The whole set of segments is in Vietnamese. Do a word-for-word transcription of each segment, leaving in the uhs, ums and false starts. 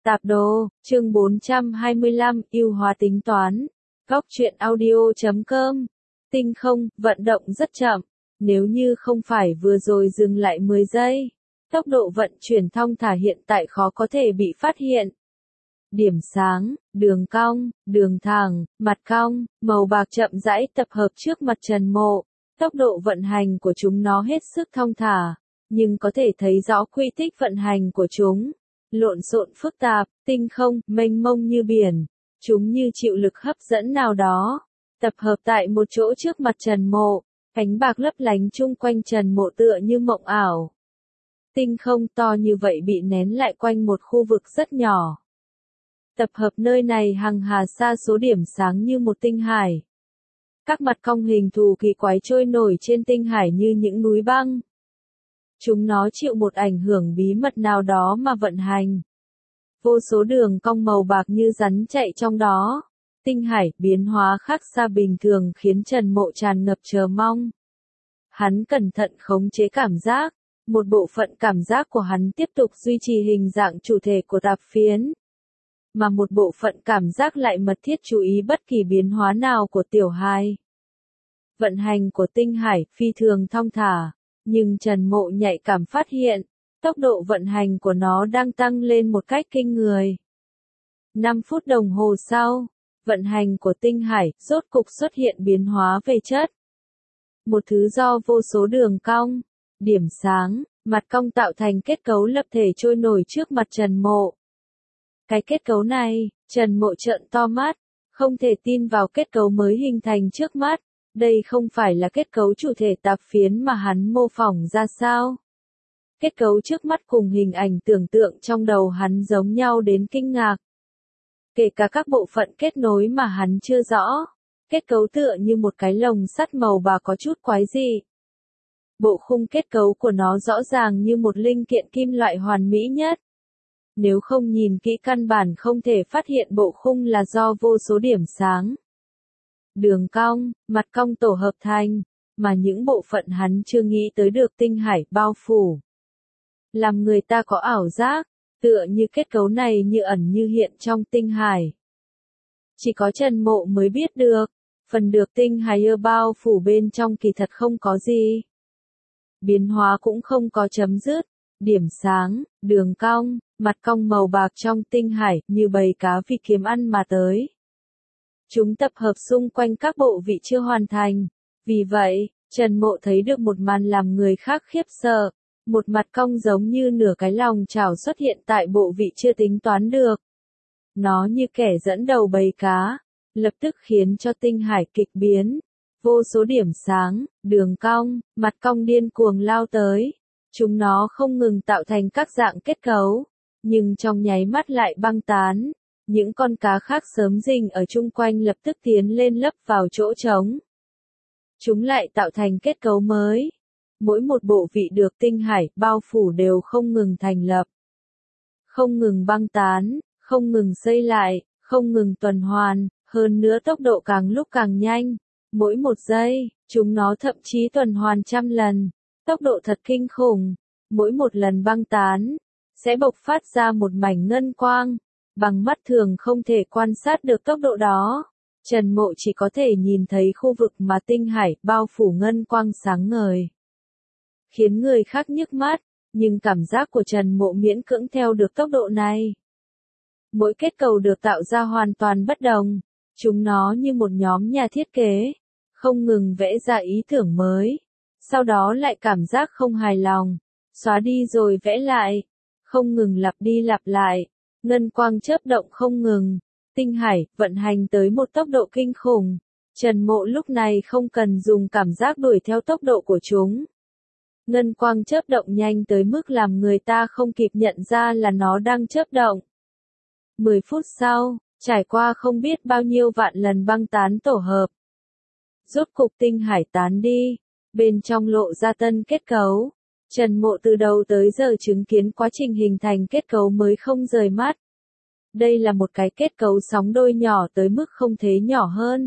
Tạp đồ, chương bốn trăm hai mươi lăm, ưu hóa tính toán. Góc truyện audio chấm com. Tinh không, vận động rất chậm. Nếu như không phải vừa rồi dừng lại mười giây, tốc độ vận chuyển thong thả hiện tại khó có thể bị phát hiện. Điểm sáng, đường cong, đường thẳng, mặt cong, màu bạc chậm rãi tập hợp trước mặt Trần Mộ. Tốc độ vận hành của chúng nó hết sức thong thả, nhưng có thể thấy rõ quy tích vận hành của chúng. Lộn xộn phức tạp, tinh không, mênh mông như biển. Chúng như chịu lực hấp dẫn nào đó. Tập hợp tại một chỗ trước mặt Trần Mộ, ánh bạc lấp lánh chung quanh Trần Mộ tựa như mộng ảo. Tinh không to như vậy bị nén lại quanh một khu vực rất nhỏ. Tập hợp nơi này hằng hà sa số điểm sáng như một tinh hải. Các mặt cong hình thù kỳ quái trôi nổi trên tinh hải như những núi băng. Chúng nó chịu một ảnh hưởng bí mật nào đó mà vận hành. Vô số đường cong màu bạc như rắn chạy trong đó. Tinh hải biến hóa khác xa bình thường khiến Trần Mộ tràn ngập chờ mong. Hắn cẩn thận khống chế cảm giác. Một bộ phận cảm giác của hắn tiếp tục duy trì hình dạng chủ thể của tạp phiến. Mà một bộ phận cảm giác lại mật thiết chú ý bất kỳ biến hóa nào của tiểu hài. Vận hành của tinh hải phi thường thong thả. Nhưng Trần Mộ nhạy cảm phát hiện, tốc độ vận hành của nó đang tăng lên một cách kinh người. năm phút đồng hồ sau, vận hành của tinh hải rốt cục xuất hiện biến hóa về chất. Một thứ do vô số đường cong, điểm sáng, mặt cong tạo thành kết cấu lập thể trôi nổi trước mặt Trần Mộ. Cái kết cấu này, Trần Mộ trợn to mắt, không thể tin vào kết cấu mới hình thành trước mắt. Đây không phải là kết cấu chủ thể tạp phiến mà hắn mô phỏng ra sao? Kết cấu trước mắt cùng hình ảnh tưởng tượng trong đầu hắn giống nhau đến kinh ngạc. Kể cả các bộ phận kết nối mà hắn chưa rõ. Kết cấu tựa như một cái lồng sắt màu bạc có chút quái dị. Bộ khung kết cấu của nó rõ ràng như một linh kiện kim loại hoàn mỹ nhất. Nếu không nhìn kỹ căn bản không thể phát hiện bộ khung là do vô số điểm sáng. Đường cong, mặt cong tổ hợp thành, mà những bộ phận hắn chưa nghĩ tới được tinh hải bao phủ. Làm người ta có ảo giác, tựa như kết cấu này như ẩn như hiện trong tinh hải. Chỉ có Trần Mộ mới biết được, phần được tinh hải bao phủ bên trong kỳ thật không có gì. Biến hóa cũng không có chấm dứt, điểm sáng, đường cong, mặt cong màu bạc trong tinh hải như bầy cá vì kiếm ăn mà tới. Chúng tập hợp xung quanh các bộ vị chưa hoàn thành. Vì vậy, Trần Mộ thấy được một màn làm người khác khiếp sợ. Một mặt cong giống như nửa cái lòng chảo xuất hiện tại bộ vị chưa tính toán được. Nó như kẻ dẫn đầu bầy cá, lập tức khiến cho tinh hải kịch biến. Vô số điểm sáng, đường cong, mặt cong điên cuồng lao tới. Chúng nó không ngừng tạo thành các dạng kết cấu, nhưng trong nháy mắt lại băng tán. Những con cá khác sớm rình ở chung quanh lập tức tiến lên lấp vào chỗ trống. Chúng lại tạo thành kết cấu mới. Mỗi một bộ vị được tinh hải bao phủ đều không ngừng thành lập. Không ngừng băng tán, không ngừng xây lại, không ngừng tuần hoàn, hơn nữa tốc độ càng lúc càng nhanh. Mỗi một giây, chúng nó thậm chí tuần hoàn trăm lần. Tốc độ thật kinh khủng. Mỗi một lần băng tán, sẽ bộc phát ra một mảnh ngân quang. Bằng mắt thường không thể quan sát được tốc độ đó. Trần Mộ chỉ có thể nhìn thấy khu vực mà tinh hải bao phủ ngân quang sáng ngời. Khiến người khác nhức mắt, nhưng cảm giác của Trần Mộ miễn cưỡng theo được tốc độ này. Mỗi kết cầu được tạo ra hoàn toàn bất đồng. Chúng nó như một nhóm nhà thiết kế, không ngừng vẽ ra ý tưởng mới. Sau đó lại cảm giác không hài lòng, xóa đi rồi vẽ lại, không ngừng lặp đi lặp lại. Ngân quang chớp động không ngừng, tinh hải vận hành tới một tốc độ kinh khủng. Trần Mộ lúc này không cần dùng cảm giác đuổi theo tốc độ của chúng. Ngân quang chớp động nhanh tới mức làm người ta không kịp nhận ra là nó đang chớp động. mười phút sau, trải qua không biết bao nhiêu vạn lần băng tán tổ hợp. Rốt cục tinh hải tán đi, bên trong lộ ra tân kết cấu. Trần Mộ từ đầu tới giờ chứng kiến quá trình hình thành kết cấu mới không rời mắt. Đây là một cái kết cấu sóng đôi nhỏ tới mức không thể nhỏ hơn.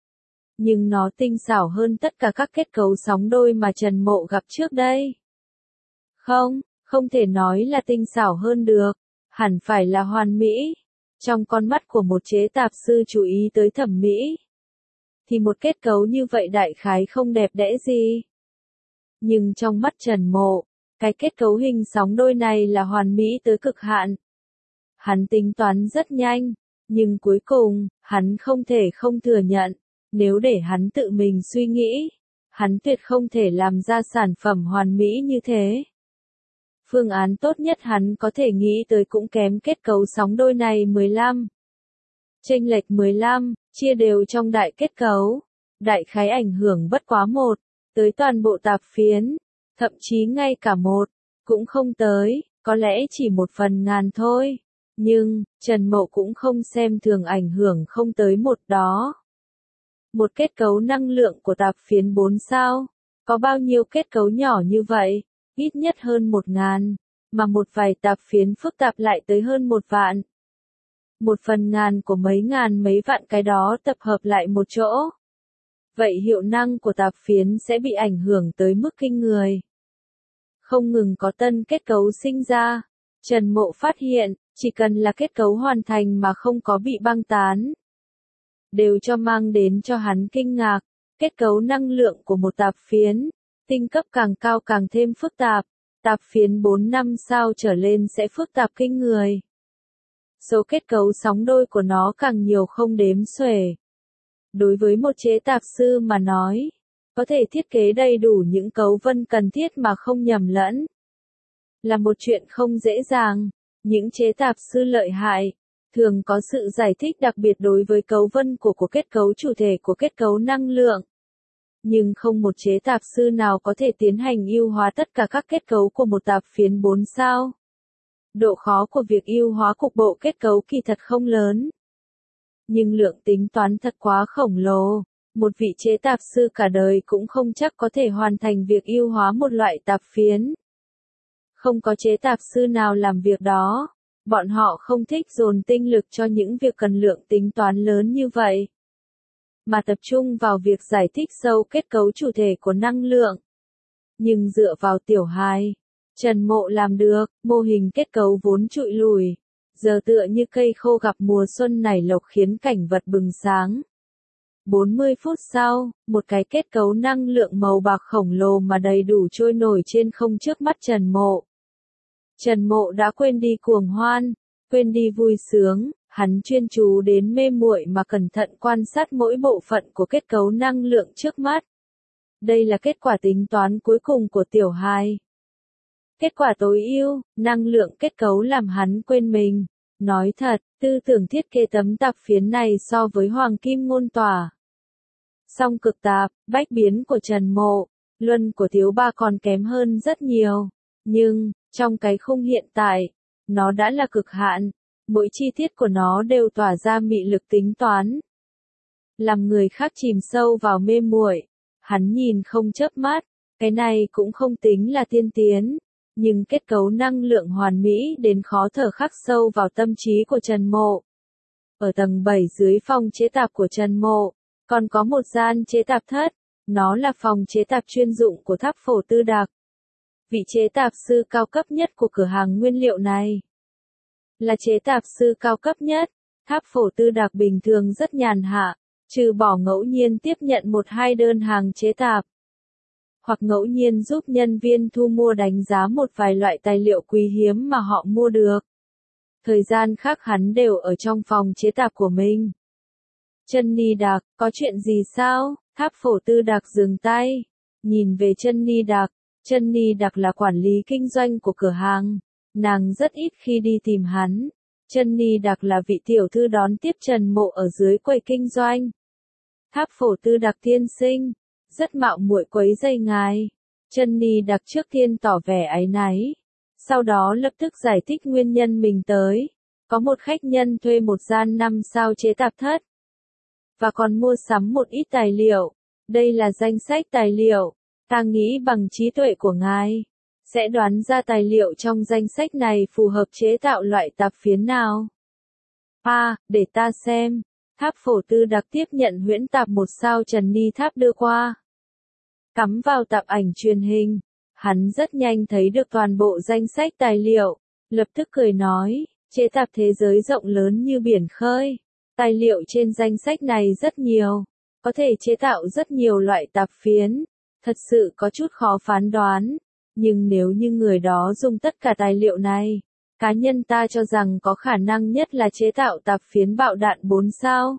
Nhưng nó tinh xảo hơn tất cả các kết cấu sóng đôi mà Trần Mộ gặp trước đây. Không, không thể nói là tinh xảo hơn được. hẳn phải là hoàn mỹ. Trong con mắt của một chế tạp sư chú ý tới thẩm mỹ, thì một kết cấu như vậy đại khái không đẹp đẽ gì. Nhưng trong mắt Trần Mộ, cái kết cấu hình sóng đôi này là hoàn mỹ tới cực hạn. Hắn tính toán rất nhanh, nhưng cuối cùng, hắn không thể không thừa nhận, nếu để hắn tự mình suy nghĩ, hắn tuyệt không thể làm ra sản phẩm hoàn mỹ như thế. Phương án tốt nhất hắn có thể nghĩ tới cũng kém kết cấu sóng đôi này mười lăm. Chênh lệch mười lăm, chia đều trong đại kết cấu, đại khái ảnh hưởng bất quá một, tới toàn bộ tạp phiến, thậm chí ngay cả một, cũng không tới, có lẽ chỉ một phần ngàn thôi. Nhưng, Trần Mộ cũng không xem thường ảnh hưởng không tới một đó. Một kết cấu năng lượng của tạp phiến bốn sao, có bao nhiêu kết cấu nhỏ như vậy, ít nhất hơn một ngàn, mà một vài tạp phiến phức tạp lại tới hơn một vạn. Một phần ngàn của mấy ngàn mấy vạn cái đó tập hợp lại một chỗ. Vậy hiệu năng của tạp phiến sẽ bị ảnh hưởng tới mức kinh người. Không ngừng có tân kết cấu sinh ra, Trần Mộ phát hiện, chỉ cần là kết cấu hoàn thành mà không có bị băng tán, đều cho mang đến cho hắn kinh ngạc. Kết cấu năng lượng của một tạp phiến, tinh cấp càng cao càng thêm phức tạp, tạp phiến bốn năm sao trở lên sẽ phức tạp kinh người. Số kết cấu sóng đôi của nó càng nhiều không đếm xuể. Đối với một chế tạp sư mà nói, có thể thiết kế đầy đủ những cấu vân cần thiết mà không nhầm lẫn, là một chuyện không dễ dàng. Những chế tạp sư lợi hại, thường có sự giải thích đặc biệt đối với cấu vân của của kết cấu chủ thể của kết cấu năng lượng. Nhưng không một chế tạp sư nào có thể tiến hành ưu hóa tất cả các kết cấu của một tạp phiến bốn sao. Độ khó của việc ưu hóa cục bộ kết cấu kỳ thật không lớn, nhưng lượng tính toán thật quá khổng lồ. Một vị chế tạp sư cả đời cũng không chắc có thể hoàn thành việc ưu hóa một loại tạp phiến. Không có chế tạp sư nào làm việc đó. Bọn họ không thích dồn tinh lực cho những việc cần lượng tính toán lớn như vậy, mà tập trung vào việc giải thích sâu kết cấu chủ thể của năng lượng. Nhưng dựa vào tiểu hài, Trần Mộ làm được. Mô hình kết cấu vốn trụi lùi, giờ tựa như cây khô gặp mùa xuân nảy lộc, khiến cảnh vật bừng sáng. bốn mươi phút sau, một cái kết cấu năng lượng màu bạc khổng lồ mà đầy đủ trôi nổi trên không trước mắt Trần Mộ. Trần Mộ đã quên đi cuồng hoan, quên đi vui sướng, hắn chuyên chú đến mê muội mà cẩn thận quan sát mỗi bộ phận của kết cấu năng lượng trước mắt. Đây là kết quả tính toán cuối cùng của tiểu hài. Kết quả tối ưu, năng lượng kết cấu làm hắn quên mình. Nói thật, tư tưởng thiết kế tấm tạp phiến này so với hoàng kim ngôn tỏa, song cực tạp, bách biến của Trần Mộ, luân của Thiếu Ba còn kém hơn rất nhiều. Nhưng, trong cái khung hiện tại, nó đã là cực hạn. Mỗi chi tiết của nó đều tỏa ra mị lực tính toán, làm người khác chìm sâu vào mê muội. Hắn nhìn không chớp mắt, cái này cũng không tính là tiên tiến, nhưng kết cấu năng lượng hoàn mỹ đến khó thở khắc sâu vào tâm trí của Trần Mộ. Ở tầng bảy dưới phòng chế tạp của Trần Mộ, còn có một gian chế tạp thất, nó là phòng chế tạp chuyên dụng của Tháp Phổ Tư Đạc. Vị chế tạp sư cao cấp nhất của cửa hàng nguyên liệu này là chế tạp sư cao cấp nhất. Tháp Phổ Tư Đạc bình thường rất nhàn hạ, trừ bỏ ngẫu nhiên tiếp nhận một hai đơn hàng chế tạp, hoặc ngẫu nhiên giúp nhân viên thu mua đánh giá một vài loại tài liệu quý hiếm mà họ mua được. Thời gian khác hắn đều ở trong phòng chế tạp của mình. Chân Ni Đạc, có chuyện gì sao? Tháp Phổ Tư Đạc dừng tay, nhìn về Chân Ni Đạc. Chân Ni Đạc là quản lý kinh doanh của cửa hàng, nàng rất ít khi đi tìm hắn. Chân Ni Đạc là vị tiểu thư đón tiếp Trần Mộ ở dưới quầy kinh doanh. Tháp Phổ Tư Đạc tiên sinh, rất mạo muội quấy rầy ngài. Chân Ni Đạc trước tiên tỏ vẻ áy náy, sau đó lập tức giải thích nguyên nhân mình tới. Có một khách nhân thuê một gian năm sao chế tạp thất, và còn mua sắm một ít tài liệu. Đây là danh sách tài liệu. Ta nghĩ bằng trí tuệ của ngài, sẽ đoán ra tài liệu trong danh sách này phù hợp chế tạo loại tạp phiến nào. À, để ta xem. Tháp Phổ Tư Đạc tiếp nhận huyễn tạp một sao Trần Ni Tháp đưa qua, cắm vào tạp ảnh truyền hình. Hắn rất nhanh thấy được toàn bộ danh sách tài liệu, lập tức cười nói, Chế tạp thế giới rộng lớn như biển khơi. Tài liệu trên danh sách này rất nhiều. Có thể chế tạo rất nhiều loại tạp phiến. Thật sự có chút khó phán đoán. Nhưng nếu như người đó dùng tất cả tài liệu này, cá nhân ta cho rằng có khả năng nhất là chế tạo tạp phiến bạo đạn bốn sao.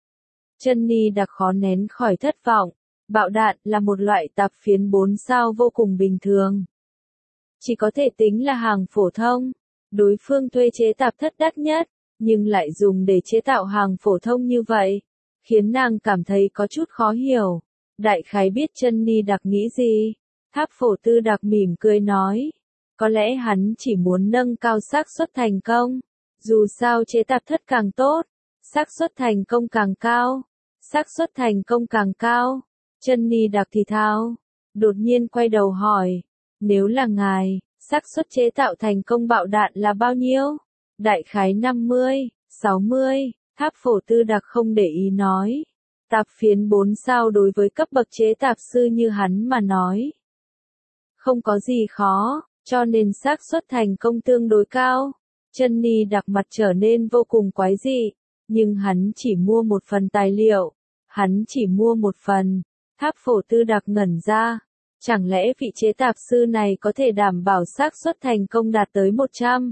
Johnny đặc khó nén khỏi thất vọng. Bạo đạn là một loại tạp phiến bốn sao vô cùng bình thường. Chỉ có thể tính là hàng phổ thông. Đối phương thuê chế tạp thất đắt nhất, nhưng lại dùng để chế tạo hàng phổ thông như vậy, khiến nàng cảm thấy có chút khó hiểu. Đại khái biết Johnny đặc nghĩ gì. Tháp phổ tư đặc mỉm cười nói. Có lẽ hắn chỉ muốn nâng cao xác suất thành công. Dù sao chế tạp thất càng tốt, xác suất thành công càng cao. Xác suất thành công càng cao. Johnny đặc thì thào. Đột nhiên quay đầu hỏi. Nếu là ngài, xác suất chế tạo thành công bạo đạn là bao nhiêu? Đại khái năm mươi, sáu mươi. Tháp phổ tư đặc không để ý nói. Tạp phiến bốn sao đối với cấp bậc chế tạp sư như hắn mà nói. Không có gì khó, cho nên xác suất thành công tương đối cao. Johnny đặc mặt trở nên vô cùng quái dị, nhưng hắn chỉ mua một phần tài liệu. Hắn chỉ mua một phần. Tháp phổ tư đặc ngẩn ra. Chẳng lẽ vị chế tạp sư này có thể đảm bảo xác suất thành công đạt tới một trăm?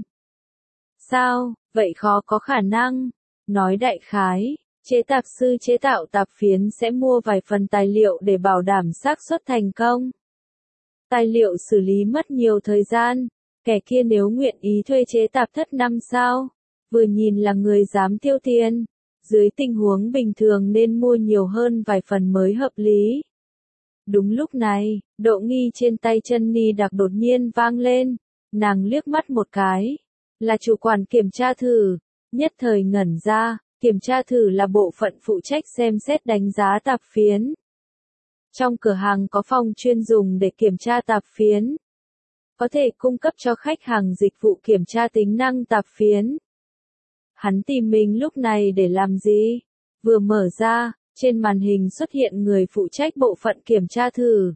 Sao, vậy khó có khả năng. Nói đại khái, chế tạp sư chế tạo tạp phiến sẽ mua vài phần tài liệu để bảo đảm xác suất thành công. Tài liệu xử lý mất nhiều thời gian, kẻ kia nếu nguyện ý thuê chế tạp thất năm sao, vừa nhìn là người dám tiêu tiền, dưới tình huống bình thường nên mua nhiều hơn vài phần mới hợp lý. Đúng lúc này, độ nghi trên tay Johnny đặc đột nhiên vang lên, nàng liếc mắt một cái, là chủ quản kiểm tra thử, nhất thời ngẩn ra, kiểm tra thử là bộ phận phụ trách xem xét đánh giá tạp phiến. Trong cửa hàng có phòng chuyên dùng để kiểm tra tạp phiến, có thể cung cấp cho khách hàng dịch vụ kiểm tra tính năng tạp phiến. Hắn tìm mình lúc này để làm gì? Vừa mở ra, trên màn hình xuất hiện người phụ trách bộ phận kiểm tra thử.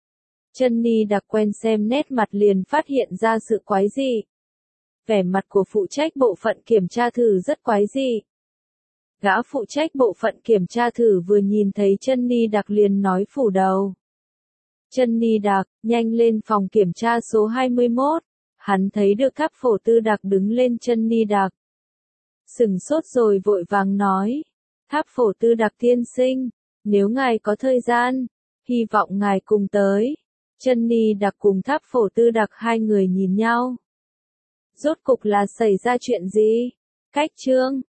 Johnny đặc quen xem nét mặt liền phát hiện ra sự quái dị. Vẻ mặt của phụ trách bộ phận kiểm tra thử rất quái dị. Gã phụ trách bộ phận kiểm tra thử vừa nhìn thấy Johnny đặc liền nói phủ đầu. Johnny đặc, nhanh lên phòng kiểm tra số hai mươi mốt. Hắn thấy được tháp phổ tư đặc đứng lên Johnny đặc. Sửng sốt rồi vội vàng nói. Tháp phổ tư đặc tiên sinh, nếu ngài có thời gian, hy vọng ngài cùng tới. Johnny đặc cùng tháp phổ tư đặc hai người nhìn nhau. Rốt cục là xảy ra chuyện gì? Cách chương